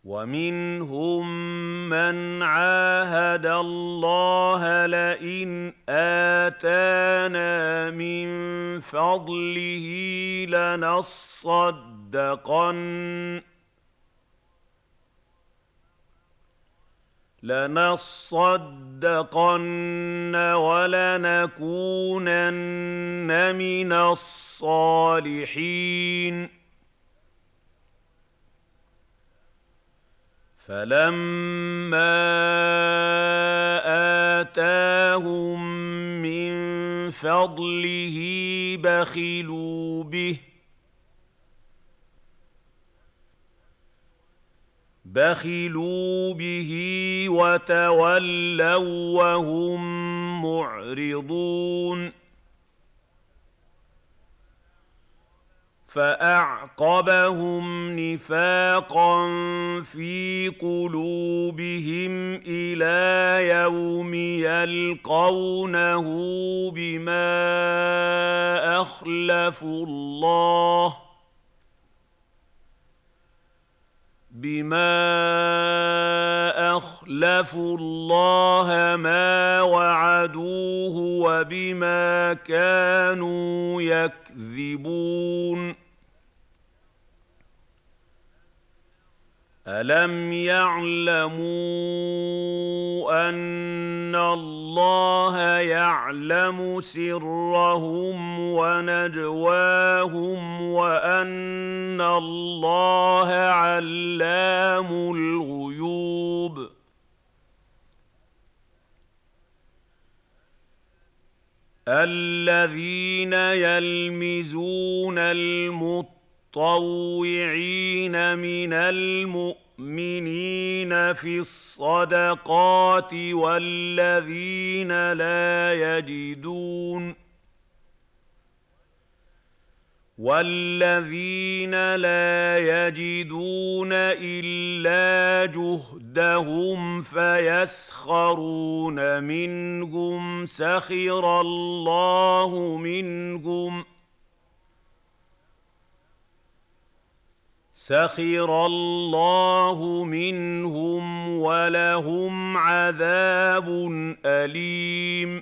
ومنهم من عاهد الله لئن آتانا من فضله لنصدقن ولنكونن من الصالحين. فلما آتاهم من فضله بخلوا به وتولوا وهم معرضون. فأعقبهم نفاقا في قلوبهم إلى يوم يلقونه بما أخلفوا الله ما وعدوه وبما كانوا يكذبون. ألم يعلموا أن الله يعلم سرهم ونجواهم وأن الله علام الغيوب. الذين يلمزون المطوعين من المؤمنين في الصدقات والذين لا يجدون إلا جهدهم فيسخرون منهم سخر الله منهم ولهم عذاب أليم.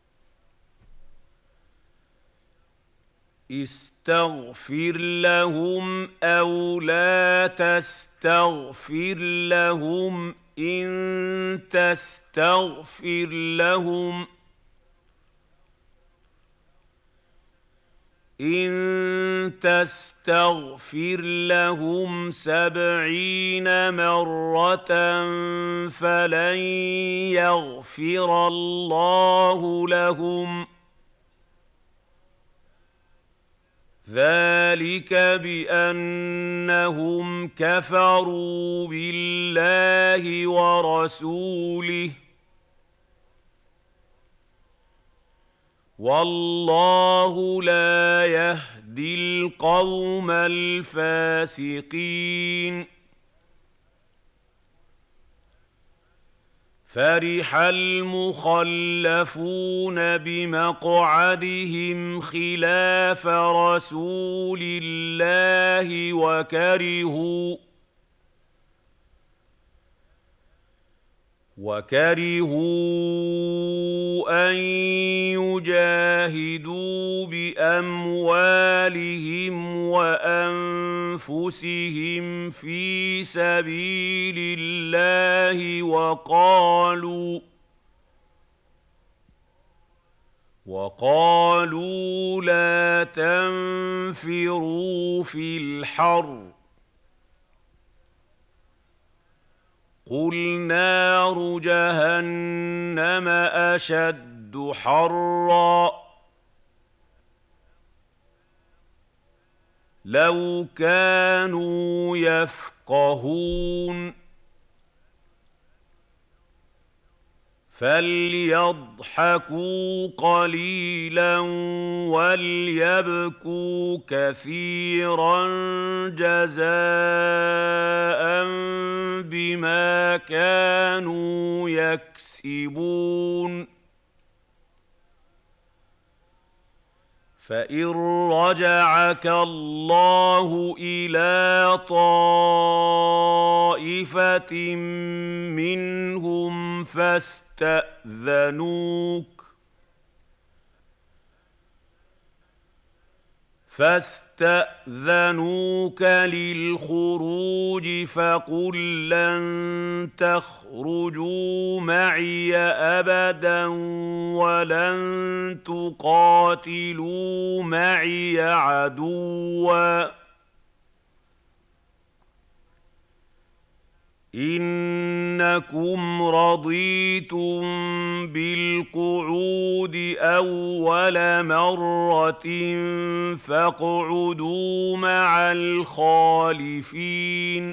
استغفر لهم أو لا تستغفر لهم إن تستغفر لهم 70 مرة فلن يغفر الله لهم. ذلك بأنهم كفروا بالله ورسوله والله لا يهدي القوم الفاسقين. فرح المخلفون بمقعدهم خلاف رسول الله وكرهوا أن يجاهدوا بأموالهم وأنفسهم في سبيل الله وقالوا لا تنفروا في الحر قل نار جهنم أشد حرا لو كانوا يفقهون. فليضحكوا قليلا وليبكوا كثيرا جزاء بما كانوا يكسبون. فإن رجعك الله إلى طائفة طَائِفَةٍ مِّنْهُمْ فاستأذنوك للخروج فقل لن تخرجوا معي أبدا ولن تقاتلوا معي عدوا إنكم رضيتم بالقعود أول مرة فاقعدوا مع الخالفين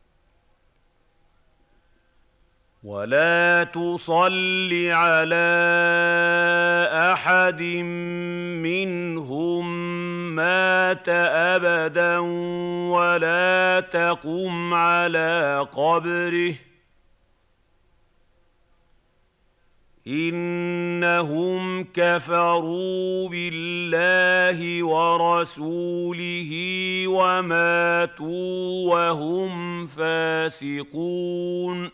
ولا تصل على أحد منهم مات أبدا ولا تقم على قبره إنهم كفروا بالله ورسوله وماتوا وهم فاسقون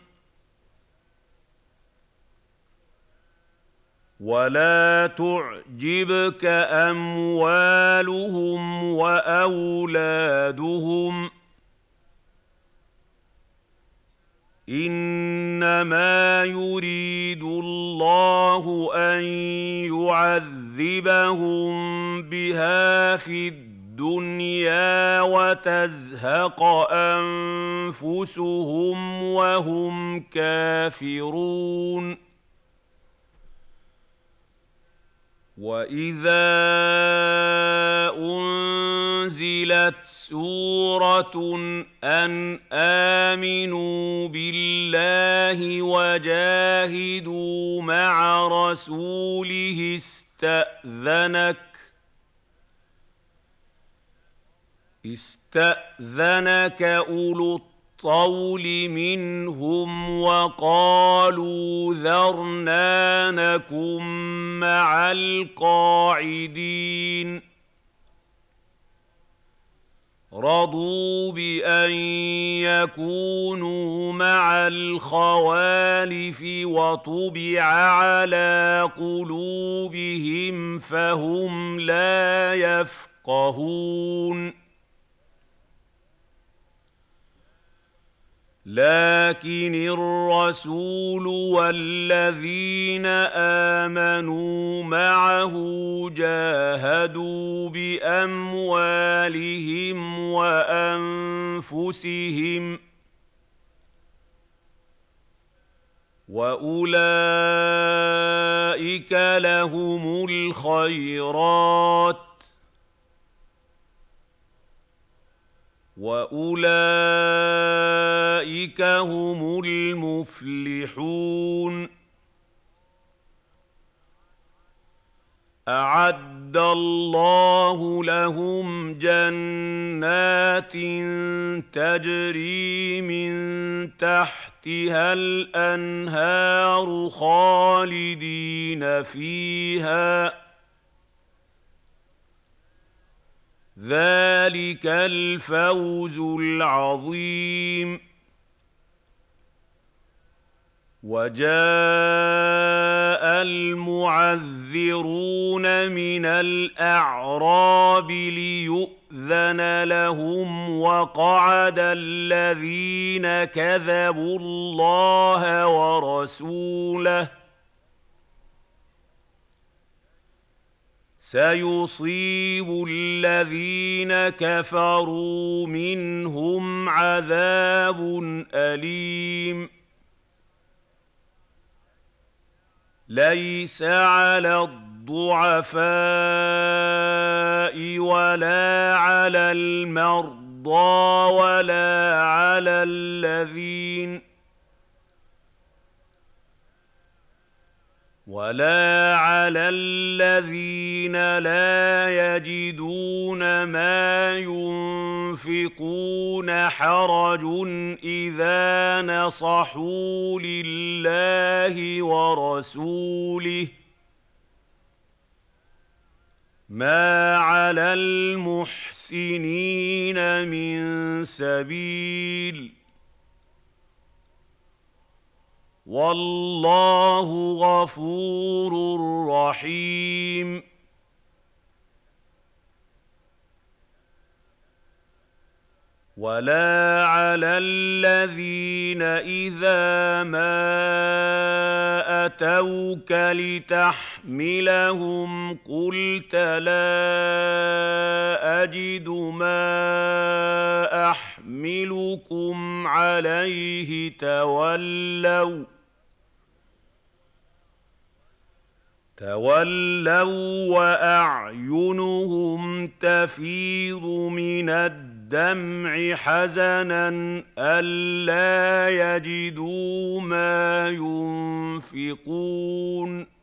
ولا تعجبك أموالهم وأولادهم إنما يريد الله أن يعذبهم بها في الدنيا وتزهق أنفسهم وهم كافرون وَإِذَا أُنزِلَتْ سُورَةٌ أَنْ آمِنُوا بِاللَّهِ وَجَاهِدُوا مَعَ رَسُولِهِ اسْتَأْذَنَكَ أُولُو الطَّوْلِ مِنْهُمْ وَقَالُوا ذَرْنَا نَكُن مَّعَ الْقَاعِدِينَ رَضُوا بِأَن يَكُونُوا مَعَ الْخَوَالِفِ وَطُبِعَ عَلَىٰ قُلُوبِهِمْ فَهُمْ لَا يَفْقَهُونَ لكن الرسول والذين آمنوا معه جاهدوا بأموالهم وأنفسهم وأولئك لهم الخيرات وأولئك هم المفلحون أعد الله لهم جنات تجري من تحتها الأنهار خالدين فيها ذلك الفوز العظيم وجاء المعذرون من الأعراب ليؤذن لهم وقعد الذين كذبوا الله ورسوله سيصيب الذين كفروا منهم عذاب أليم ليس على الضعفاء ولا على المرضى ولا على الذين لا يجدون ما ينفقون حرج إذا نصحوا لله ورسوله ما على المحسنين من سبيل والله غفور رحيم ولا على الذين إذا ما أتوك لتحملهم قلت لا أجد ما أحملكم عليه تولوا وأعينهم تفيض من الدمع حزنا ألا يجدوا ما ينفقون